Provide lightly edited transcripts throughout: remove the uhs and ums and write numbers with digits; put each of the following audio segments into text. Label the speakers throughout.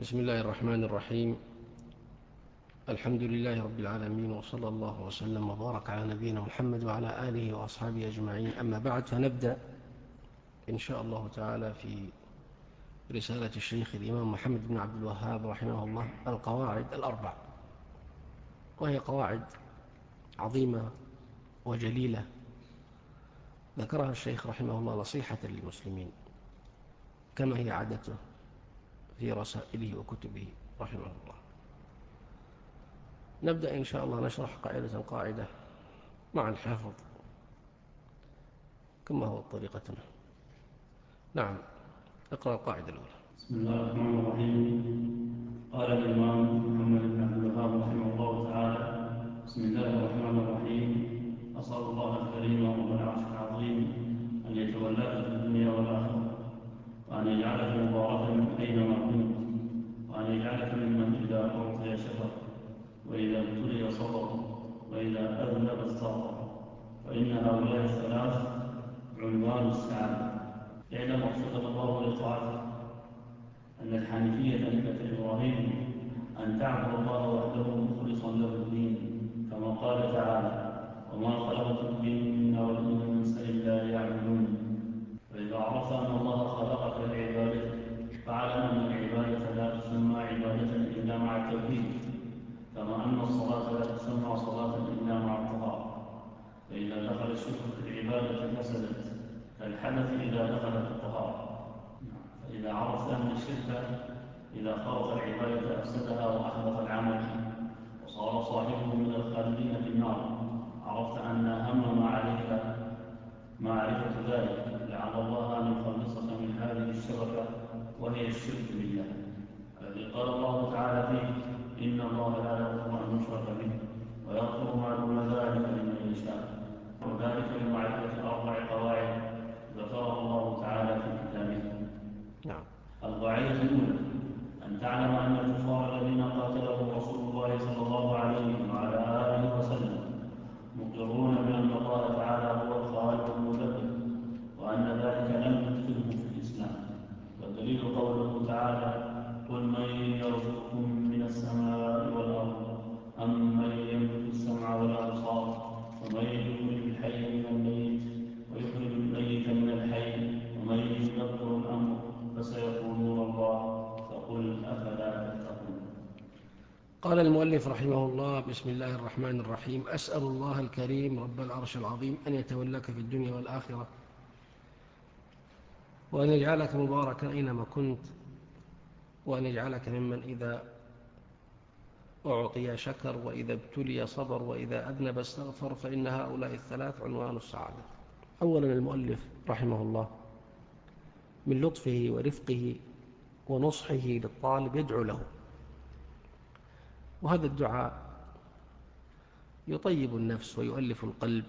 Speaker 1: بسم الله الرحمن الرحيم. الحمد لله رب العالمين، وصلى الله وسلم وبارك على نبينا محمد وعلى آله وأصحابه أجمعين. أما بعد، فنبدأ إن شاء الله تعالى في رسالة الشيخ الإمام محمد بن عبد الوهاب رحمه الله القواعد الأربع، وهي قواعد عظيمة وجليلة ذكرها الشيخ رحمه الله نصيحة للمسلمين، كما هي عادته في رسائله وكتبه رحمه الله. نبدأ إن شاء الله نشرح قاعدة قاعدة مع الحافظ كما هو طريقتنا. نعم، اقرأ القاعدة الأولى.
Speaker 2: بسم الله الرحمن الرحيم. قال الإمام محمد بن عبد الوهاب رحمه الله تعالى: بسم الله الرحمن الرحيم. أسأل الله الكريم رب العرش العظيم أن يتولاك في الدنيا والآخرة، وأن يجعلك مباركا أينما كنت، وأن يجعلك ممن إذا أعطي شكر، وإذا ابتلي صبر، وإذا أذنب استغفر، فإن هؤلاء الثلاث عنوان السعادة. اعلم وفقك الله لطاعته أن الحنيفية ملة إبراهيم أن تعبد الله وحده مخلصا له الدين، كما قال تعالى: وما خلقت الجن والإنس إلا ليعبدون. فإذا عرفت أن الله خلقك لعبادته، فاعلم أن العبادة لا تسمى عبادة إلا مع التوحيد، كما أن الصلاة لا تسمى صلاة إلا مع الطهارة. فإذا دخل الشرك في العبادة فسدت، كالحدث إذا دخلت الطهارة. فإذا عرفت أن الشرك إذا خالط العبادة أفسدها وأحبط العمل وصار صاحبه من الخالدين في النار، عرفت أن أهم ما عليك معرفة ذلك، لعل الله أن يخلصك من هذه الشبكة وهي الشرك بالله، الذي قال الله تعالى فيه: إن الله لا يغفر أن يشرك به ويغفر ما دون ذلك لمن يشاء. وذلك لمعرفة أربع قواعد ذكرها الله تعالى في كتابه. القاعدة الأولى: أن تعلم أن الكفار الذين قاتلهم رسول الله صلى الله عليه وعلى آله وسلم مقرون بأن الله تعالى هو الخالق المدبر، وأن ذلك لم يدخلهم في الإسلام. والدليل قوله تعالى: قل من يرزقكم من السماء والأرض أم من يملك السمع والأبصار ومن يخرج الحي من الميت ويخرج الميت من الحي ومن يدبر الأمر فسيقولون الله فقل أفلا تتقون.
Speaker 1: قال المؤلف رحمه الله: بسم الله الرحمن الرحيم. أسأل الله الكريم رب العرش العظيم أن يتولاك في الدنيا والآخرة، وأن يجعلك مباركا أينما كنت، وأن يجعلك ممن إذا أعطي شكر، وإذا ابتلي صبر، وإذا أذنب استغفر، فإن هؤلاء الثلاث عنوان السعادة. أولا، المؤلف رحمه الله من لطفه ورفقه ونصحه للطالب يدعو له، وهذا الدعاء يطيب النفس ويؤلف القلب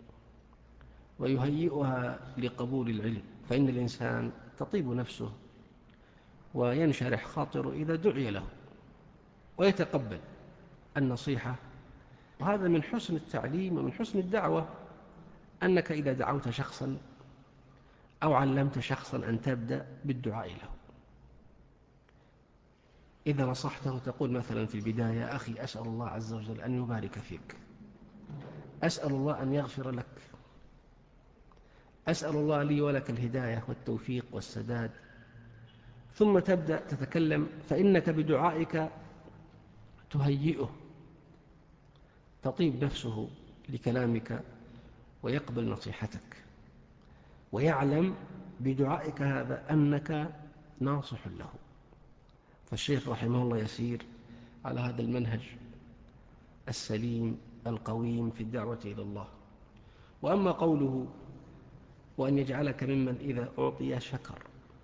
Speaker 1: ويهيئها لقبول العلم، فإن الإنسان تطيب نفسه وينشرح خاطره إذا دعي له ويتقبل النصيحة. وهذا من حسن التعليم ومن حسن الدعوة، أنك إذا دعوت شخصا أو علمت شخصا أن تبدأ بالدعاء له. إذا نصحته تقول مثلا في البداية: أخي، أسأل الله عز وجل أن يبارك فيك، أسأل الله أن يغفر لك، أسأل الله لي ولك الهداية والتوفيق والسداد. ثم تبدأ تتكلم، فإنك بدعائك تهيئه، تطيب نفسه لكلامك ويقبل نصيحتك، ويعلم بدعائك هذا أنك ناصح له. فالشيخ رحمه الله يسير على هذا المنهج السليم القويم في الدعوة إلى الله. وأما قوله: وأن يجعلك ممن إذا أعطي شكر،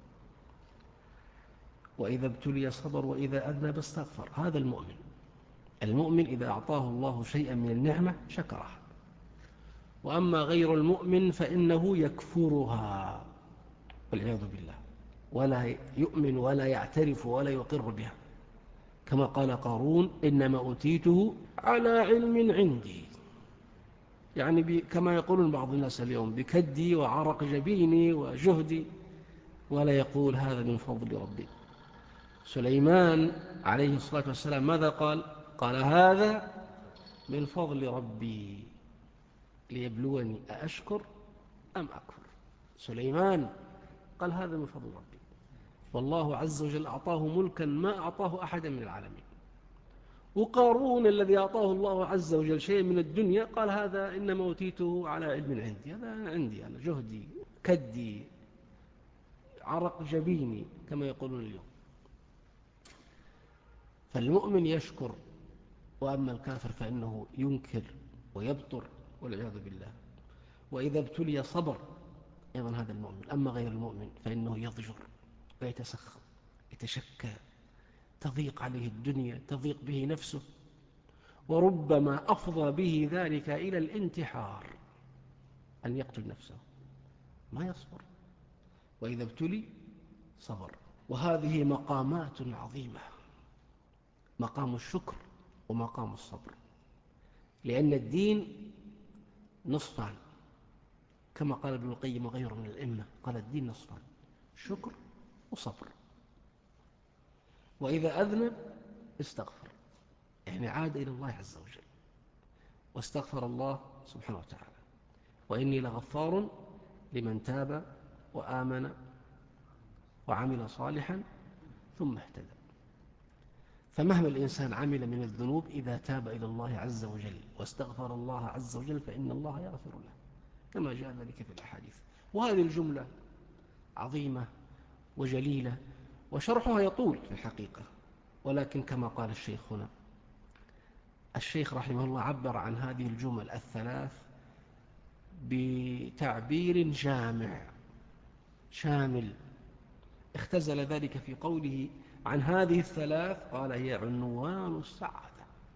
Speaker 1: وإذا ابتلي صبر، وإذا أذنب استغفر، هذا المؤمن إذا أعطاه الله شيئا من النعمة شكره. وأما غير المؤمن فإنه يكفرها والعياذ بالله، ولا يؤمن ولا يعترف ولا يقر بها، كما قال قارون: إنما أوتيته على علم عندي، يعني كما يقولون بعض الناس اليوم: بكدي وعرق جبيني وجهدي، ولا يقول هذا من فضل ربي. سليمان عليه الصلاة والسلام ماذا قال؟ قال هذا من فضل ربي ليبلوني أأشكر أم أكفر. سليمان قال هذا من فضل ربي، والله عز وجل أعطاه ملكا ما أعطاه أحدا من العالمين. وقارون الذي أعطاه الله عز وجل شيء من الدنيا قال هذا إنما أوتيته على علم عندي، هذا عندي أنا جهدي كدي عرق جبيني كما يقولون اليوم. فالمؤمن يشكر، وأما الكافر فإنه ينكر ويبطر والعياذ بالله. وإذا ابتلي صبر، أيضا هذا المؤمن. أما غير المؤمن فإنه يضجر ويتسخط يتشكى، تضيق عليه الدنيا، تضيق به نفسه، وربما أفضى به ذلك إلى الانتحار، أن يقتل نفسه، ما يصبر. وإذا ابتلي صبر. وهذه مقامات عظيمة، مقام الشكر ومقام الصبر، لأن الدين نصفان كما قال ابن القيم وغيره من الأئمة، قال الدين نصفان، شكر وصبر. وإذا أذنب استغفر، يعني عاد إلى الله عز وجل واستغفر الله سبحانه وتعالى، وإني لغفار لمن تاب وآمن وعمل صالحا ثم اهتدى. فمهما الإنسان عمل من الذنوب إذا تاب إلى الله عز وجل واستغفر الله عز وجل فإن الله يغفر له، كما جاء ذلك في الأحاديث. وهذه الجملة عظيمة وجليلة، وشرحها يطول في الحقيقة، ولكن كما قال الشيخ هنا، الشيخ رحمه الله عبر عن هذه الجمل الثلاث بتعبير جامع شامل، اختزل ذلك في قوله عن هذه الثلاث، قال هي عنوان السعادة.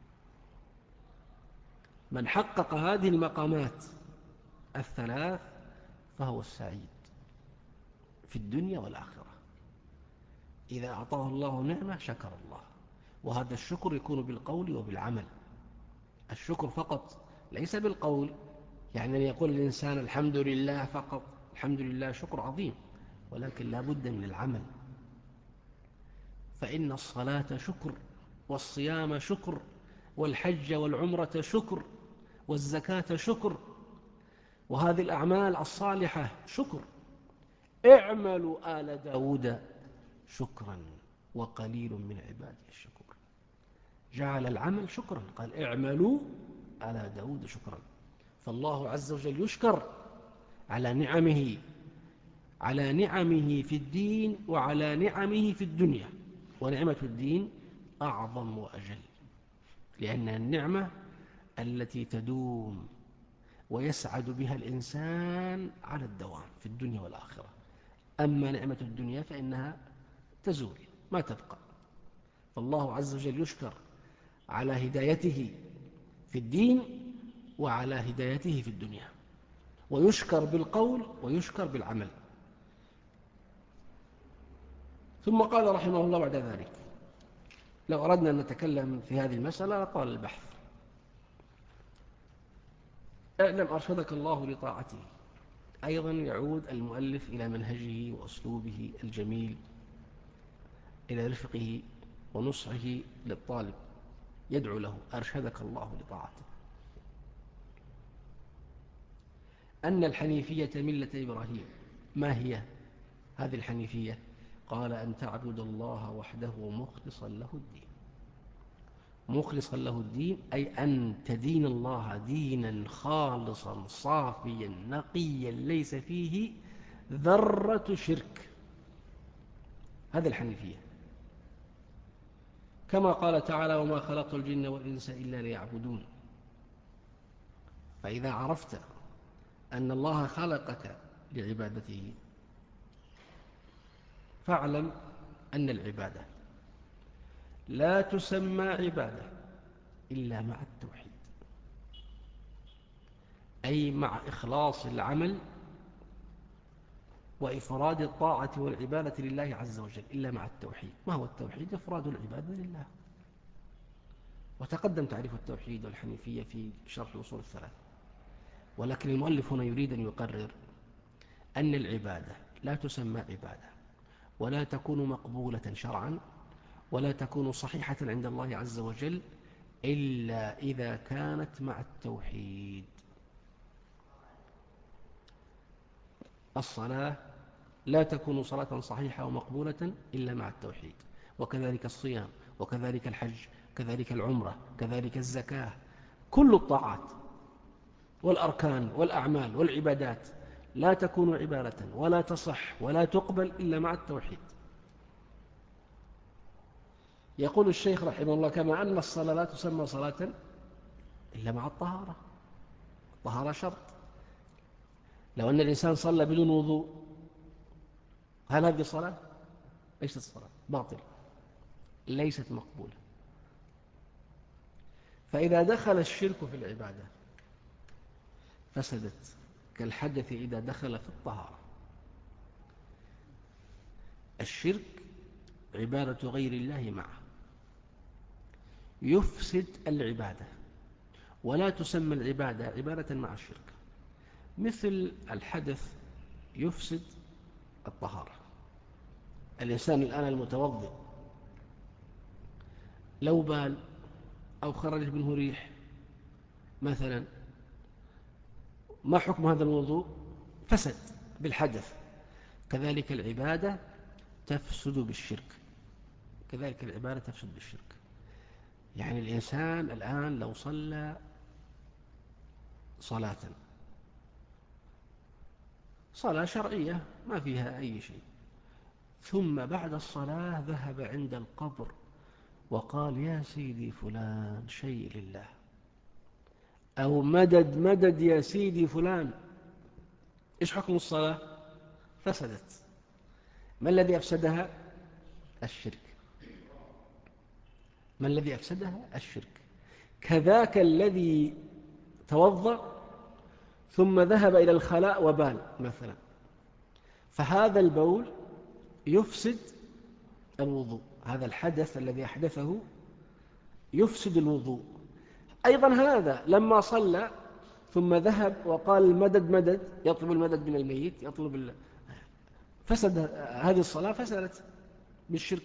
Speaker 1: من حقق هذه المقامات الثلاث فهو السعيد في الدنيا والآخرة. إذا أعطاه الله نعمة شكر الله، وهذا الشكر يكون بالقول وبالعمل. الشكر فقط ليس بالقول، يعني أن يقول الإنسان الحمد لله فقط، الحمد لله شكر عظيم، ولكن لا بد من العمل. فإن الصلاة شكر، والصيام شكر، والحج والعمرة شكر، والزكاة شكر، وهذه الأعمال الصالحة شكر. اعملوا آل داود شكرا وقليل من عبادي الشكور. جعل العمل شكرا، قال اعملوا آل داود شكرا. فالله عز وجل يشكر على نعمه في الدين وعلى نعمه في الدنيا. ونعمة الدين أعظم وأجل، لأن النعمة التي تدوم ويسعد بها الإنسان على الدوام في الدنيا والآخرة. أما نعمة الدنيا فإنها تزول ما تبقى. فالله عز وجل يشكر على هدايته في الدين وعلى هدايته في الدنيا، ويشكر بالقول ويشكر بالعمل. ثم قال رحمه الله بعد ذلك: لو أردنا أن نتكلم في هذه المسألة طال البحث. اعلم أرشدك الله لطاعته. أيضا يعود المؤلف إلى منهجه وأسلوبه الجميل، إلى رفقه ونصحه للطالب، يدعو له: أرشدك الله لطاعته. أن الحنيفية ملة إبراهيم. ما هي هذه الحنيفية؟ قال: أن تعبد الله وحده مخلصا له الدين. مخلصا له الدين أي أن تدين الله دينا خالصا صافيا نقيا ليس فيه ذرة شرك. هذه الحنيفية، كما قال تعالى: وما خلقت الجن والإنس إلا ليعبدون. فإذا عرفت أن الله خلقك لعبادته فاعلم أن العبادة لا تسمى عبادة إلا مع التوحيد، أي مع إخلاص العمل وإفراد الطاعة والعبادة لله عز وجل، إلا مع التوحيد. ما هو التوحيد؟ إفراد العبادة لله. وتقدم تعريف التوحيد والحنيفية في شرح الأصول الثلاث. ولكن المؤلف هنا يريد أن يقرر أن العبادة لا تسمى عبادة ولا تكون مقبولة شرعا ولا تكون صحيحة عند الله عز وجل إلا إذا كانت مع التوحيد. الصلاة لا تكون صلاة صحيحة ومقبولة إلا مع التوحيد، وكذلك الصيام، وكذلك الحج، كذلك العمرة، كذلك الزكاة، كل الطاعات والأركان والأعمال والعبادات لا تكون عبادة ولا تصح ولا تقبل إلا مع التوحيد. يقول الشيخ رحمه الله: كما أن الصلاة لا تسمى صلاة إلا مع الطهارة، الطهارة شرط. لو أن الإنسان صلى بدون وضوء هل هذه صلاة؟ ليست صلاة، باطل، ليست مقبولة. فإذا دخل الشرك في العبادة فسدت، كالحدث إذا دخل في الطهارة. الشرك عبادة غير الله معه يفسد العبادة، ولا تسمى العبادة عبادة مع الشرك. مثل الحدث يفسد الطهارة. الإنسان الآن المتوضئ لو بال أو خرج منه ريح مثلا، ما حكم هذا الوضوء؟ فسد بالحدث. كذلك العبادة تفسد بالشرك، كذلك العبادة تفسد بالشرك. يعني الإنسان الآن لو صلى صلاة شرعية ما فيها أي شيء، ثم بعد الصلاة ذهب عند القبر وقال: يا سيدي فلان شيء لله، أو مدد مدد يا سيدي فلان، إيش حكم الصلاة؟ فسدت. ما الذي أفسدها؟ الشرك. ما الذي أفسدها؟ الشرك. كذاك الذي توضأ ثم ذهب إلى الخلاء وبال مثلا، فهذا البول يفسد الوضوء، هذا الحدث الذي أحدثه يفسد الوضوء. أيضا هذا لما صلى ثم ذهب وقال المدد مدد، يطلب المدد من الميت، فسد هذه الصلاة، فسدت بالشرك.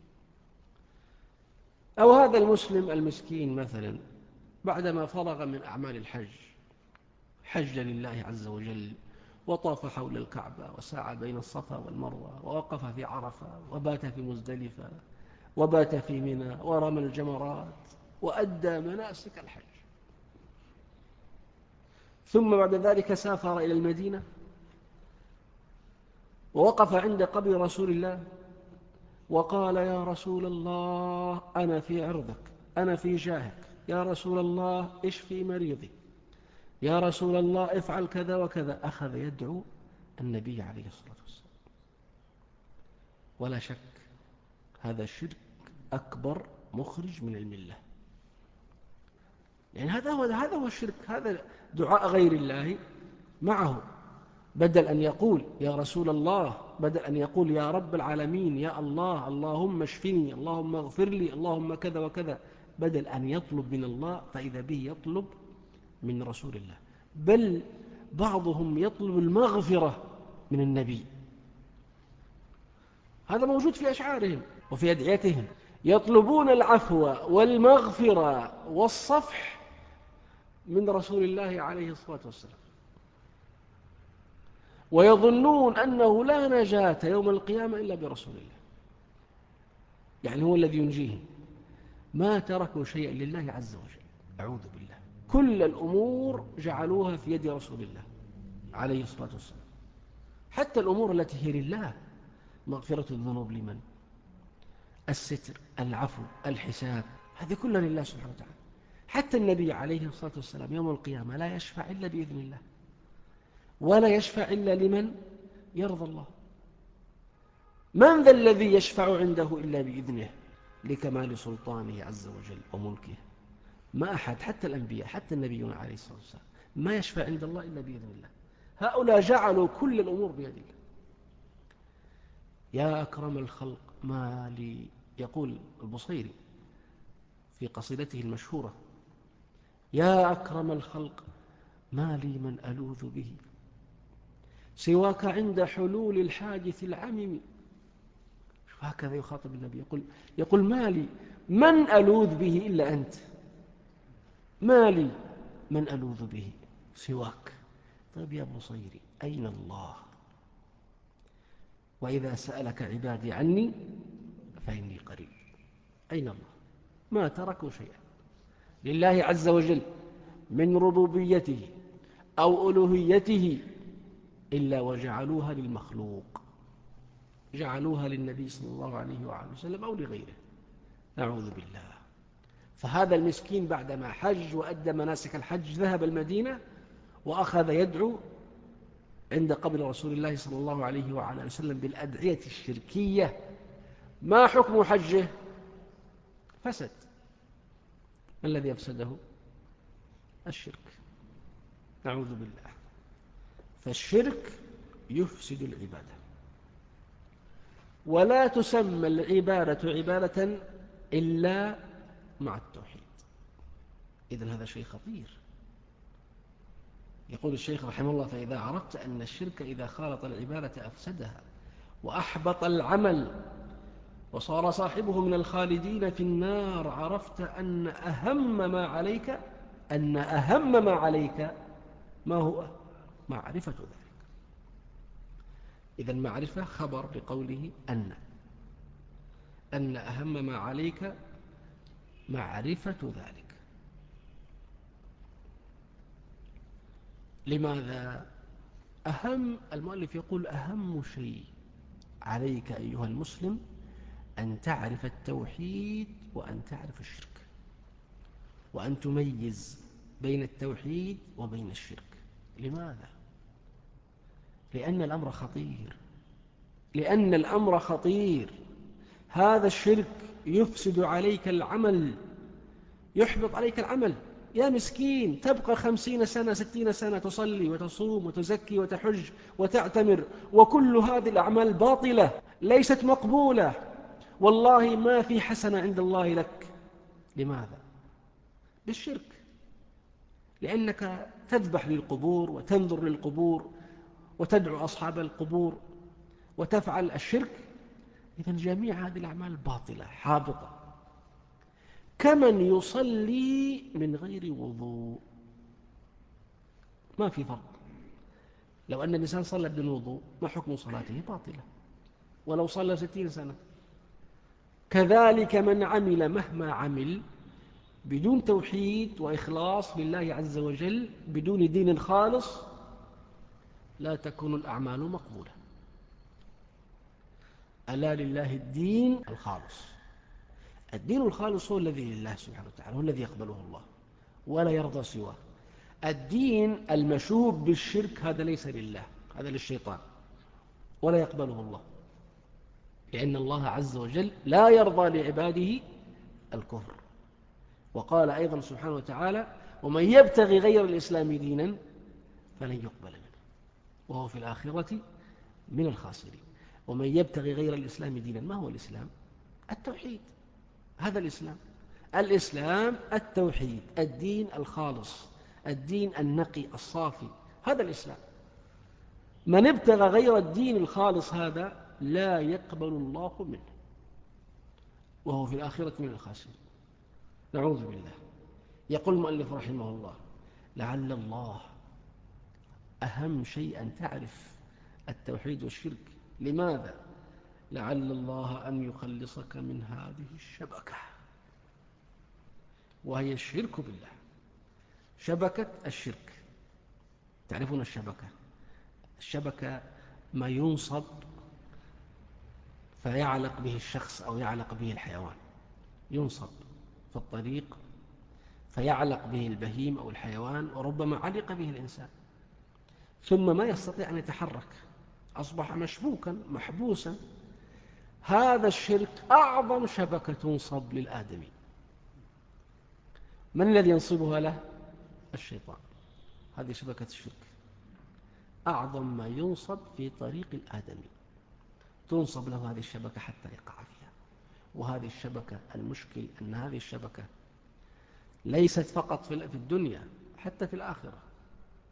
Speaker 1: أو هذا المسلم المسكين مثلا بعدما فرغ من أعمال الحج، حج لله عز وجل وطاف حول الكعبة وسعى بين الصفا والمروة ووقف في عرفة وبات في مزدلفة وبات في منى ورمى الجمرات وأدى مناسك الحج، ثم بعد ذلك سافر إلى المدينة ووقف عند قبر رسول الله وقال: يا رسول الله أنا في عرضك، أنا في جاهك، يا رسول الله اشفي مريضي، يا رسول الله افعل كذا وكذا. أخذ يدعو النبي عليه الصلاة والسلام. ولا شك هذا شرك أكبر مخرج من الملة. يعني هذا هو الشرك، هذا دعاء غير الله معه، بدل أن يقول يا رسول الله، بدل أن يقول يا رب العالمين، يا الله، اللهم اشفني، اللهم اغفر لي، اللهم كذا وكذا، بدل أن يطلب من الله فإذا به يطلب من رسول الله. بل بعضهم يطلب المغفرة من النبي، هذا موجود في أشعارهم وفي أدعيتهم، يطلبون العفو والمغفرة والصفح من رسول الله عليه الصلاة والسلام، ويظنون أنه لا نجاة يوم القيامة إلا برسول الله، يعني هو الذي ينجيهم. ما تركوا شيئا لله عز وجل، أعوذ بالله. كل الأمور جعلوها في يد رسول الله عليه الصلاة والسلام، حتى الأمور التي هي لله، مغفرة الذنوب لمن؟ الستر، العفو، الحساب، هذه كلها لله سبحانه وتعالى. حتى النبي عليه الصلاة والسلام يوم القيامة لا يشفع إلا بإذن الله، ولا يشفع إلا لمن يرضى الله. من ذا الذي يشفع عنده إلا بإذنه لكمال سلطانه عز وجل وملكه؟ ما أحد، حتى الأنبياء، حتى النبيون عليه الصلاة والسلام ما يشفع عند الله إلا بإذن الله. هؤلاء جعلوا كل الأمور بيد الله. يا أكرم الخلق ما لي، يقول البصيري في قصيدته المشهورة: يا أكرم الخلق ما لي من ألوذ به سواك عند حلول الحادث العمم. هكذا يخاطب النبي، يقول ما لي من ألوذ به إلا أنت، ما لي من ألوذ به سواك. طيب يا بصيري أين الله؟ وإذا سألك عبادي عني فإني قريب. أين الله؟ ما تركوا شيئا لله عز وجل من ربوبيته أو ألوهيته إلا وجعلوها للمخلوق، جعلوها للنبي صلى الله عليه وآله وسلم أو لغيره، نعوذ بالله. فهذا المسكين بعدما حج وأدى مناسك الحج ذهب المدينة وأخذ يدعو عند قبر رسول الله صلى الله عليه وآله وسلم بالأدعية الشركية. ما حكم حجه؟ فسد. ما الذي أفسده؟ الشرك، نعوذ بالله. فالشرك يفسد العبادة، ولا تسمى العبادة عبادة إلا مع التوحيد. إذن هذا شيء خطير. يقول الشيخ رحمه الله: فإذا عرفت أن الشرك إذا خالط العبادة أفسدها وأحبط العمل وصار صاحبه من الخالدين في النار، عرفت أن أهم ما عليك ما هو؟ معرفة ذلك. إذن معرفة خبر بقوله أن أهم ما عليك معرفة ذلك. لماذا؟ المؤلف يقول أهم شيء عليك أيها المسلم أن تعرف التوحيد وأن تعرف الشرك، وأن تميز بين التوحيد وبين الشرك. لماذا؟ لأن الأمر خطير. هذا الشرك يفسد عليك العمل، يحبط عليك العمل. يا مسكين، تبقى 50 سنة 60 سنة تصلي وتصوم وتزكي وتحج وتعتمر، وكل هذه الأعمال باطلة ليست مقبولة، والله ما في حسنة عند الله لك. لماذا؟ بالشرك. لأنك تذبح للقبور وتنظر للقبور وتدعو أصحاب القبور وتفعل الشرك. إذن جميع هذه الأعمال باطلة حابطة. كمن يصلي من غير وضوء، ما في فرق. لو أن الإنسان صلى بدون وضوء ما حكم صلاته؟ باطلة، ولو صلى 60 سنة. كذلك من عمل مهما عمل بدون توحيد وإخلاص لله عز وجل، بدون دين خالص، لا تكون الأعمال مقبولة. ألا لله الدين الخالص. الدين الخالص هو الذي لله سبحانه وتعالى، هو الذي يقبله الله ولا يرضى سواه. الدين المشوب بالشرك هذا ليس لله، هذا للشيطان ولا يقبله الله، لأن الله عز وجل لا يرضى لعباده الكفر. وقال أيضا سبحانه وتعالى: ومن يبتغي غير الإسلام دينا فلن يقبل منه وهو في الآخرة من الخاسرين. ومن يبتغي غير الإسلام دينا، ما هو الإسلام؟ التوحيد. هذا الإسلام التوحيد، الدين الخالص، الدين النقي الصافي، هذا الإسلام. من ابتغى غير الدين الخالص هذا لا يقبل الله منه وهو في الآخرة من الخاسرين، نعوذ بالله. يقول المؤلف رحمه الله: لعل الله أهم شيء أن تعرف التوحيد والشرك. لماذا؟ لعل الله أن يخلصك من هذه الشبكة، وهي الشرك بالله. شبكة الشرك، تعرفون الشبكة ما ينصب فيعلق به الشخص أو يعلق به الحيوان، ينصب في الطريق فيعلق به البهيم أو الحيوان، وربما علق به الإنسان ثم ما يستطيع أن يتحرك، أصبح مشبوكا محبوسا. هذا الشرك أعظم شبكة تنصب للآدمي. من الذي ينصبها له؟ الشيطان. هذه شبكة الشرك، أعظم ما ينصب في طريق الآدمي، تنصب له هذه الشبكة حتى يقع فيها. وهذه الشبكة، المشكل أن هذه الشبكة ليست فقط في الدنيا، حتى في الآخرة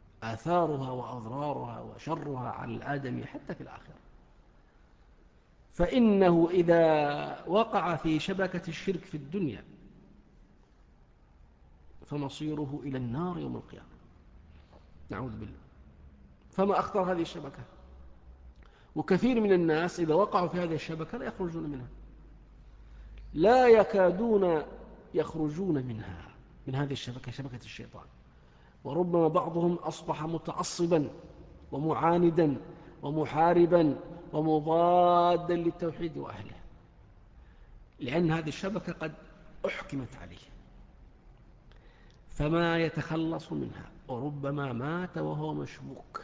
Speaker 1: آثارها وأضرارها وشرها على الآدمي حتى في الآخرة. فإنه إذا وقع في شبكة الشرك في الدنيا فمصيره إلى النار يوم القيامة، نعوذ بالله. فما أخطر هذه الشبكة، وكثير من الناس إذا وقعوا في هذه الشبكة لا يخرجون منها، لا يكادون يخرجون منها، من هذه الشبكة، شبكة الشيطان. وربما بعضهم أصبح متعصبا ومعاندا ومحاربا ومضادا للتوحيد وأهله، لأن هذه الشبكة قد أحكمت عليه فما يتخلص منها، وربما مات وهو مشبوك،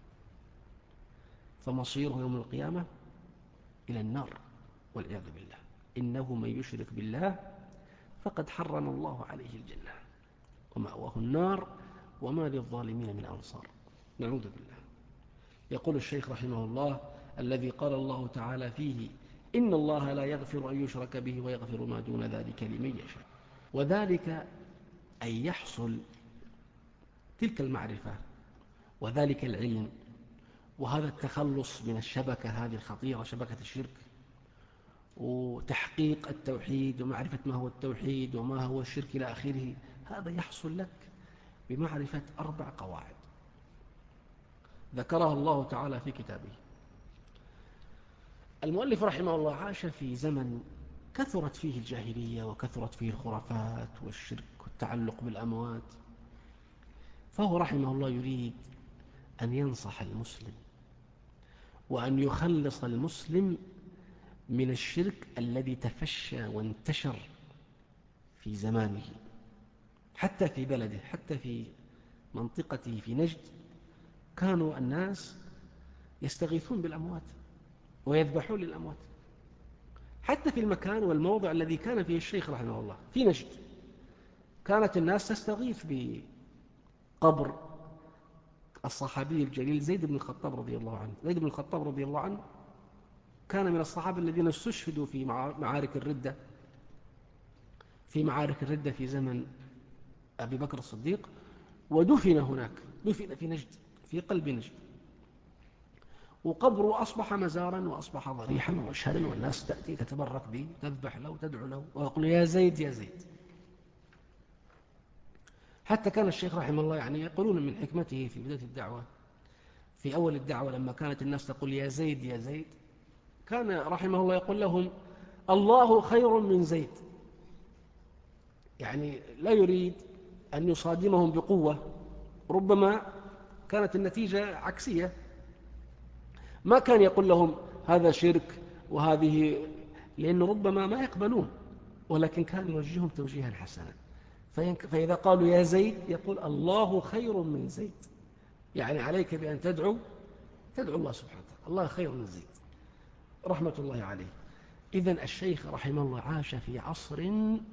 Speaker 1: فمصيره يوم القيامة إلى النار والعياذ بالله. إنه من يشرك بالله فقد حرم الله عليه الجنة ومأواه النار وما للظالمين من أنصار، نعوذ بالله. يقول الشيخ رحمه الله: الذي قال الله تعالى فيه: إن الله لا يغفر أن يشرك به ويغفر ما دون ذلك لمن يشاء. وذلك أن يحصل تلك المعرفة وذلك العلم وهذا التخلص من الشبكة هذه الخطيرة، شبكة الشرك، وتحقيق التوحيد ومعرفة ما هو التوحيد وما هو الشرك إلى آخره. هذا يحصل لك بمعرفة 4 قواعد ذكرها الله تعالى في كتابه. المؤلف رحمه الله عاش في زمن كثرت فيه الجاهلية وكثرت فيه الخرافات والشرك والتعلق بالأموات، فهو رحمه الله يريد أن ينصح المسلم وأن يخلص المسلم من الشرك الذي تفشى وانتشر في زمانه، حتى في بلده، حتى في منطقته في نجد كانوا الناس يستغيثون بالأموات ويذبحون للأموات. حتى في المكان والموضع الذي كان فيه الشيخ رحمه الله في نجد كانت الناس تستغيث بقبر الصحابي الجليل زيد بن الخطاب رضي الله عنه. زيد بن الخطاب رضي الله عنه كان من الصحابة الذين استشهدوا في معارك الردة، في زمن أبي بكر الصديق، ودفن هناك، دفن في نجد، في قلب نجد، وقبره أصبح مزارا وأصبح ضريحا ومشهدا، والناس تأتي تتبرك به، تذبح له وتدعو له ويقول: يا زيد يا زيد. حتى كان الشيخ رحمه الله يقولون من حكمته في بداية الدعوة، في أول الدعوة لما كانت الناس تقول يا زيد يا زيد، كان رحمه الله يقول لهم: الله خير من زيد. لا يريد أن يصادمهم بقوة، ربما كانت النتيجة عكسية. ما كان يقول لهم هذا شرك وهذه، لأن ربما ما يقبلون، ولكن كان يوجههم توجيها حسنا. فإذا قالوا يا زيد يقول: الله خير من زيد، عليك بأن تدعو الله سبحانه وتعالى، الله خير من زيد، رحمة الله عليه. إذن الشيخ رحمه الله عاش في عصر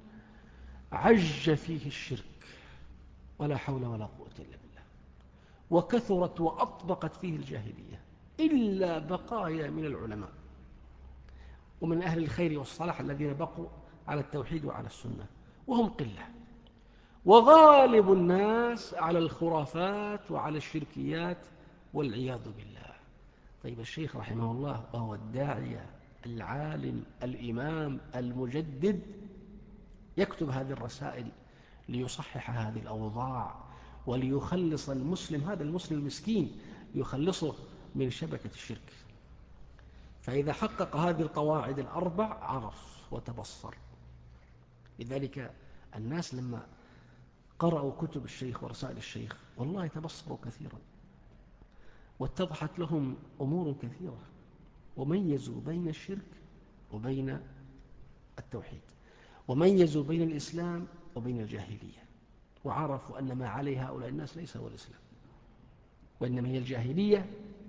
Speaker 1: عج فيه الشرك ولا حول ولا قوة إلا بالله، وكثرت وأطبقت فيه الجاهلية، إلا بقايا من العلماء ومن أهل الخير والصلاح الذين بقوا على التوحيد وعلى السنة، وهم قلة. وغالب الناس على الخرافات وعلى الشركيات والعياذ بالله. طيب الشيخ رحمه الله وهو الداعية العالم الإمام المجدد يكتب هذه الرسائل ليصحح هذه الأوضاع وليخلص المسلم، هذا المسلم المسكين يخلصه من شبكة الشرك. فإذا حقق هذه القواعد 4 عرف وتبصر. لذلك الناس لما قرأوا كتب الشيخ ورسائل الشيخ والله تبصروا كثيرا، واتضحت لهم أمور كثيرة، وميزوا بين الشرك وبين التوحيد، وميزوا بين الإسلام وبين الجاهلية، وعرفوا أن ما عليه هؤلاء الناس ليس هو الإسلام، وإنما هي الجاهلية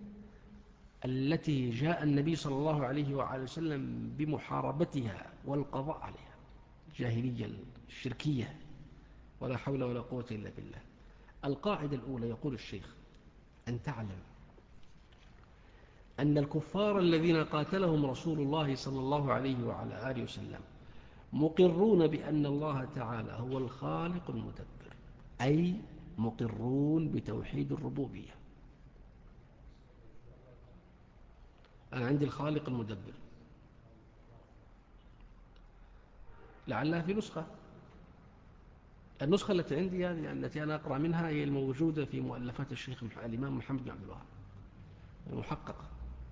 Speaker 1: التي جاء النبي صلى الله عليه وآله وسلم بمحاربتها والقضاء عليها، الجاهلية الشركية، ولا حول ولا قوة إلا بالله. القاعدة الأولى يقول الشيخ: أن تعلم أن الكفار الذين قاتلهم رسول الله صلى الله عليه وعلى آله وسلم مقرون بأن الله تعالى هو الخالق المدبر، أي مقرون بتوحيد الربوبية. أنا عندي الخالق المدبر، لعلها في نسخة. النسخة التي عندي يعني التي أنا أقرأ منها هي الموجودة في مؤلفات الشيخ الإمام محمد بن عبد الوهاب المحققة،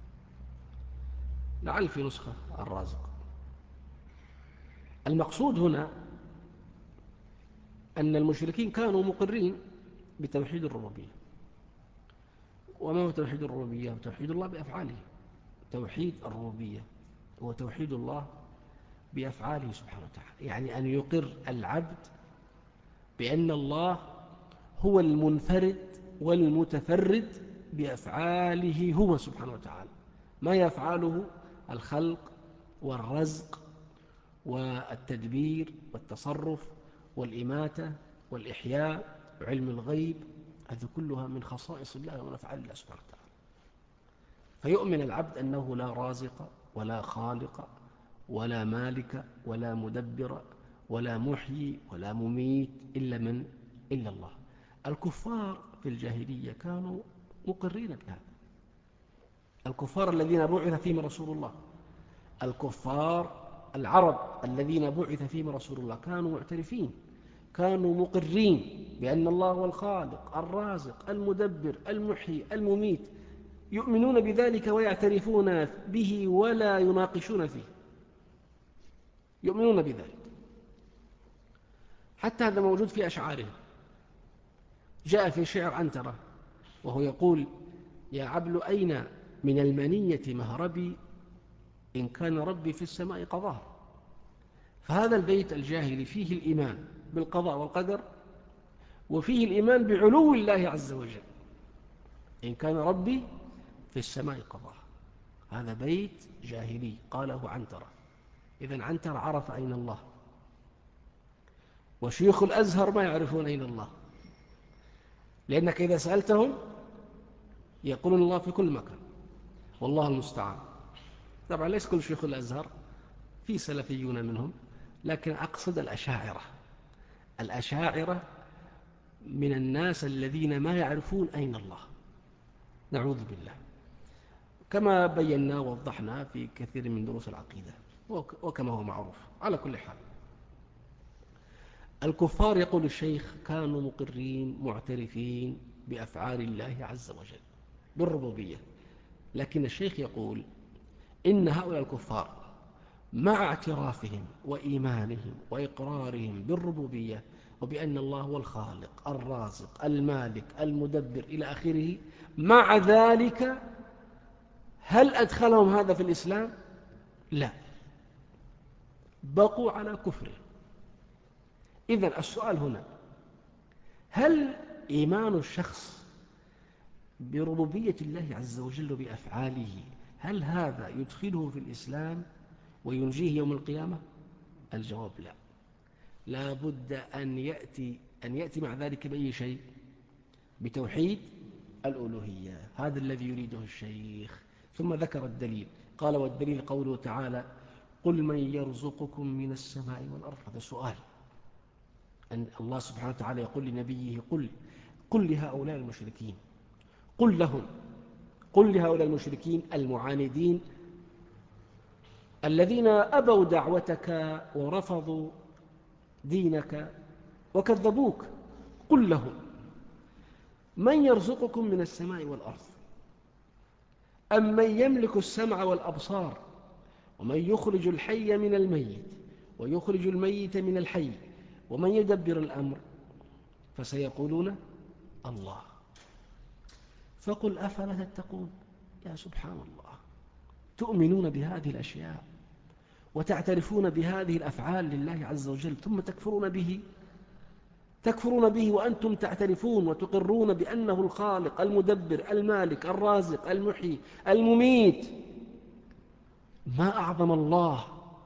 Speaker 1: لعل في نسخة الرازق. المقصود هنا أن المشركين كانوا مقرين بتوحيد الربوبية. وما هو توحيد الربوبية؟ توحيد الله بأفعاله. توحيد الربوبية هو توحيد الله بأفعاله سبحانه وتعالى، يعني أن يقر العبد بأن الله هو المنفرد والمتفرد بأفعاله هو سبحانه وتعالى، ما يفعله الخلق والرزق والتدبير والتصرف والإماتة والإحياء وعلم الغيب، هذه كلها من خصائص الله ومن أفعال الله سبحانه وتعالى. فيؤمن العبد أنه لا رازق ولا خالق ولا مالك ولا مدبر ولا محيي ولا مميت إلا من؟ إلا الله. الكفار في الجاهلية كانوا مقرين بهذا، الكفار الذين بعث فيهم رسول الله، الكفار العرب الذين بعث فيهم رسول الله كانوا معترفين، كانوا مقرين بأن الله هو الخالق الرازق المدبر المحيي المميت، يؤمنون بذلك ويعترفون به ولا يناقشون فيه، يؤمنون بذلك. حتى هذا موجود في أشعارهم. جاء في شعر عنترة وهو يقول: يا عبل أين من المنية مهربي إن كان ربي في السماء قضاه. فهذا البيت الجاهلي فيه الإيمان بالقضاء والقدر، وفيه الإيمان بعلو الله عز وجل، إن كان ربي في السماء قضاه. هذا بيت جاهلي قاله عنترة. إذن عنترة عرف أين الله، وشيوخ الأزهر ما يعرفون أين الله، لأنك إذا سألتهم يقولون الله في كل مكان والله المستعان. طبعا ليس كل شيوخ الأزهر، في سلفيون منهم، لكن أقصد الأشاعرة. الأشاعرة من الناس الذين ما يعرفون أين الله، نعوذ بالله، كما بينا ووضحنا في كثير من دروس العقيدة وكما هو معروف. على كل حال، الكفار يقول الشيخ كانوا مقرين معترفين بأفعال الله عز وجل بالربوبية، لكن الشيخ يقول إن هؤلاء الكفار مع اعترافهم وإيمانهم وإقرارهم بالربوبية وبأن الله هو الخالق الرازق المالك المدبر إلى آخره، مع ذلك هل أدخلهم هذا في الإسلام؟ لا، بقوا على كفره. إذن السؤال هنا: هل إيمان الشخص بربوبية الله عز وجل بأفعاله هل هذا يدخله في الإسلام وينجيه يوم القيامة؟ الجواب لا. لا بد أن يأتي مع ذلك بأي شيء؟ بتوحيد الألوهية. هذا الذي يريده الشيخ. ثم ذكر الدليل، قال: والدليل قوله تعالى: قل من يرزقكم من السماء والأرض. هذا سؤال، أن الله سبحانه وتعالى يقول لنبيه: قل لهؤلاء المشركين، قل لهؤلاء المشركين المعاندين الذين أبوا دعوتك ورفضوا دينك وكذبوك، قل لهم: من يرزقكم من السماء والأرض أم من يملك السمع والأبصار ومن يخرج الحي من الميت ويخرج الميت من الحي ومن يدبر الأمر؟ فسيقولون الله. فقل أفلا تتقون. يا سبحان الله، تؤمنون بهذه الأشياء وتعترفون بهذه الأفعال لله عز وجل، ثم تكفرون به وأنتم تعترفون وتقرون بأنه الخالق المدبر المالك الرازق المحيي المميت. ما أعظم الله.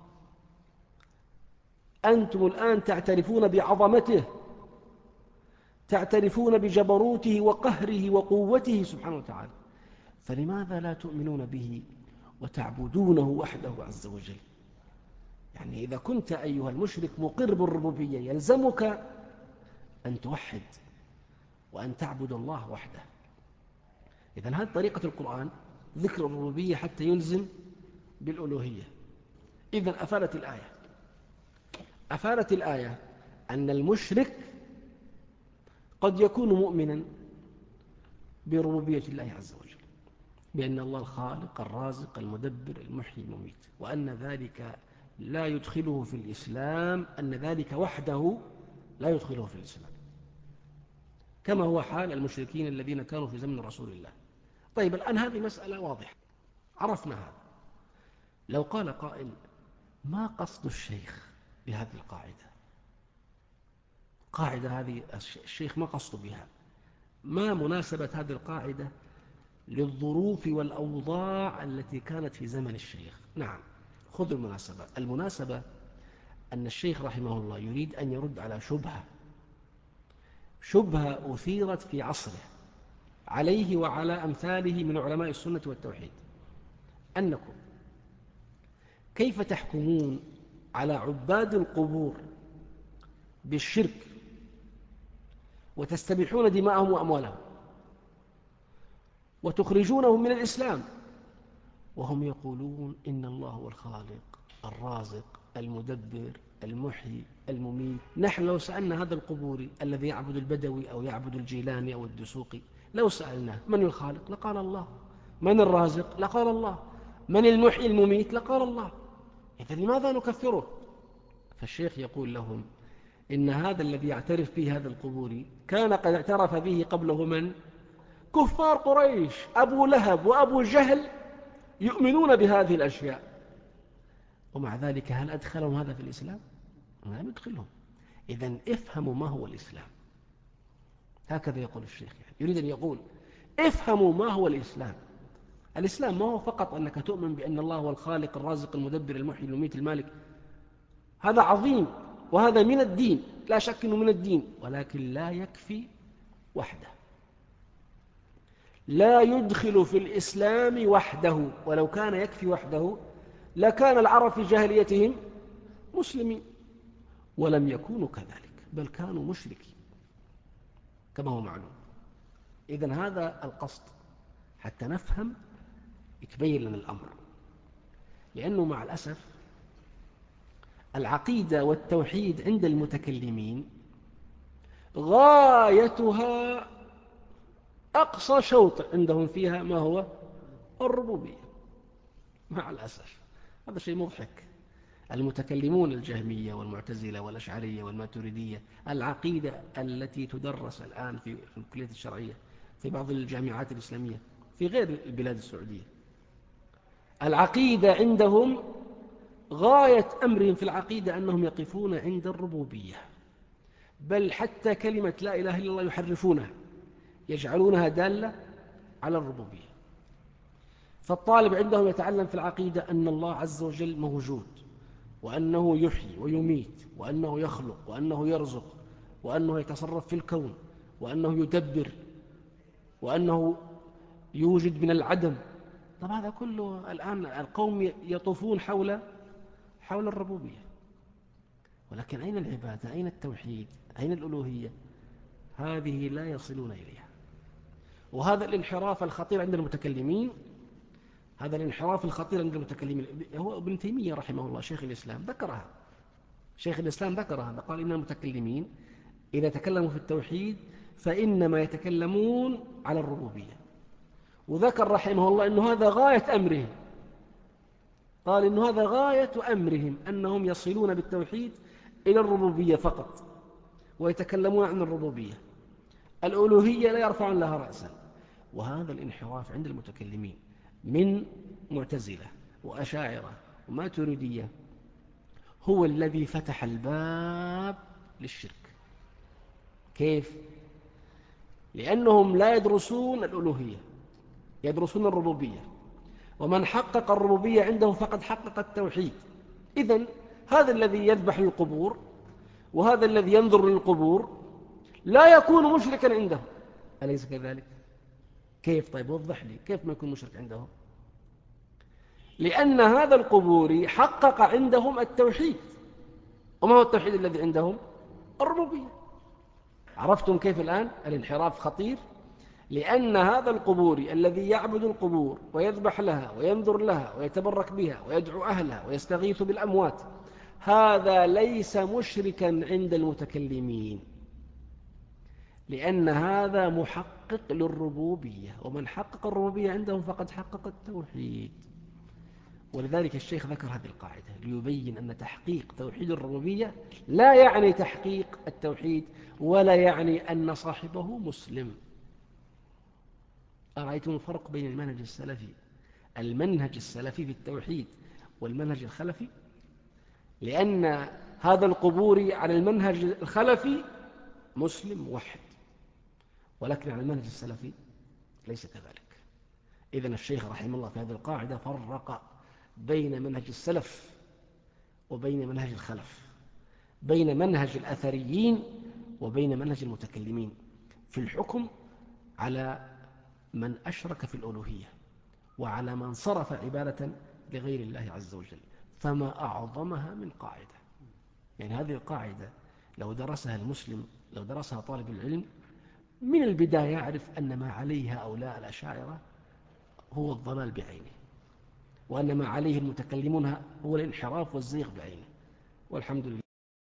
Speaker 1: أنتم الآن تعترفون بعظمته، تعترفون بجبروته وقهره وقوته سبحانه وتعالى، فلماذا لا تؤمنون به وتعبدونه وحده عز وجل؟ يعني إذا كنت أيها المشرك مقر بالربوبية يلزمك أن توحد وأن تعبد الله وحده. إذن هذه طريقة القرآن، ذكر الربوبية حتى يلزم بالألوهية. إذن أفادت الآية أفادت الآية أن المشرك قد يكون مؤمنا بربوبية الله عز وجل، بأن الله الخالق الرازق المدبر المحيي المميت، وأن ذلك لا يدخله في الإسلام، أن ذلك وحده لا يدخله في الإسلام، كما هو حال المشركين الذين كانوا في زمن رسول الله. طيب الآن هذه مسألة واضحة، عرفنا هذا. لو قال قائل: ما قصد الشيخ بهذه القاعدة؟ قاعدة هذه الشيخ ما قصد بها؟ ما مناسبة هذه القاعدة للظروف والأوضاع التي كانت في زمن الشيخ؟ نعم، خذ المناسبة. المناسبة أن الشيخ رحمه الله يريد أن يرد على شبهة أثيرت في عصره عليه وعلى أمثاله من علماء السنة والتوحيد، أنكم كيف تحكمون على عباد القبور بالشرك وتستبيحون دماءهم وأموالهم وتخرجونهم من الإسلام، وهم يقولون إن الله هو الخالق الرازق المدبر المحيي المميت؟ نحن لو سألنا هذا القبوري الذي يعبد البدوي أو يعبد الجيلاني أو الدسوقي، لو سألناه: من الخالق؟ لقال الله. من الرازق؟ لقال الله. من المحيي المميت؟ لقال الله. إذا لماذا نكفره؟ فالشيخ يقول لهم: إن هذا الذي يعترف به هذا القبوري كان قد اعترف به قبله من؟ كفار قريش، أبو لهب وأبو جهل يؤمنون بهذه الأشياء، ومع ذلك هل أدخلهم هذا في الإسلام؟ لم يدخلهم. إذن افهموا ما هو الإسلام. هكذا يقول الشيخ، يعني يريد أن يقول: افهموا ما هو الإسلام. الإسلام ما هو فقط أنك تؤمن بأن الله هو الخالق الرازق المدبر المحيي المميت المالك، هذا عظيم وهذا من الدين، لا شك أنه من الدين، ولكن لا يكفي وحده، لا يدخل في الإسلام وحده. ولو كان يكفي وحده لكان العرب في جاهليتهم مسلمين، ولم يكونوا كذلك، بل كانوا مشركين كما هو معلوم. إذن هذا القصد حتى نفهم، يتبين لنا الأمر، لأنه مع الأسف العقيدة والتوحيد عند المتكلمين غايتها أقصى شوط عندهم فيها ما هو الربوبية. مع الأسف هذا شيء مضحك. المتكلمون الجهمية والمعتزلة والأشعرية والماتريدية، العقيدة التي تدرس الآن في الكلية الشرعية في بعض الجامعات الإسلامية في غير البلاد السعودية، العقيدة عندهم غاية أمرهم في العقيدة أنهم يقفون عند الربوبية، بل حتى كلمة لا إله إلا الله يحرفونها، يجعلونها دالة على الربوبية. فالطالب عندهم يتعلم في العقيدة أن الله عز وجل موجود، وأنه يحيي ويميت، وأنه يخلق، وأنه يرزق، وأنه يتصرف في الكون، وأنه يدبر، وأنه يوجد من العدم. طب هذا كله الآن القوم يطوفون حول الربوبية، ولكن أين العبادة؟ أين التوحيد؟ أين الألوهية؟ هذه لا يصلون إليها. وهذا الانحراف الخطير عند المتكلمين، هذا الانحراف الخطير عند المتكلمين، هو ابن تيمية رحمه الله شيخ الإسلام ذكرها. شيخ الإسلام ذكر هذا، قال: إن المتكلمين إذا تكلموا في التوحيد فإنما يتكلمون على الربوبية. وذكر رحمه الله أنه هذا غاية أمرهم، قال إنه هذا غاية أمرهم، أنهم يصلون بالتوحيد إلى الربوبية فقط، ويتكلمون عن الربوبية، الألوهية لا يرفعون لها رأسا. وهذا الانحراف عند المتكلمين من معتزلة وأشاعرة وماتريدية هو الذي فتح الباب للشرك. كيف؟ لأنهم لا يدرسون الألوهية، يدرسون الربوبية، ومن حقق الربوبية عندهم فقد حقق التوحيد. إذن هذا الذي يذبح للقبور وهذا الذي ينظر للقبور لا يكون مشركا عندهم، أليس كذلك؟ كيف؟ طيب وضح لي كيف ما يكون مشرك عندهم؟ لأن هذا القبوري حقق عندهم التوحيد. وما هو التوحيد الذي عندهم؟ الربوبية. عرفتم كيف الآن الانحراف خطير؟ لأن هذا القبوري الذي يعبد القبور ويذبح لها وينظر لها ويتبرك بها ويدعو أهلها ويستغيث بالأموات، هذا ليس مشركا عند المتكلمين، لأن هذا محقق للربوبية، ومن حقق الربوبية عندهم فقد حقق التوحيد. ولذلك الشيخ ذكر هذه القاعدة ليبين أن تحقيق توحيد الربوبية لا يعني تحقيق التوحيد، ولا يعني أن صاحبه مسلم. أرأيتم الفرق بين المنهج السلفي في التوحيد والمنهج الخلفي؟ لأن هذا القبوري على المنهج الخلفي مسلم موحد، ولكن على المنهج السلفي ليس كذلك. إذن الشيخ رحمه الله في هذه القاعدة فرق بين منهج السلف وبين منهج الخلف، بين منهج الأثريين وبين منهج المتكلمين في الحكم على من أشرك في الألوهية، وعلى من صرف عبادة لغير الله عز وجل. فما أعظمها من قاعدة. يعني هذه القاعدة لو درسها المسلم، لو درسها طالب العلم من البداية يعرف أن ما عليه هؤلاء الأشاعرة هو الضلال بعينه، وأن ما عليه المتكلمون هو الانحراف والزيغ بعينه. والحمد لله.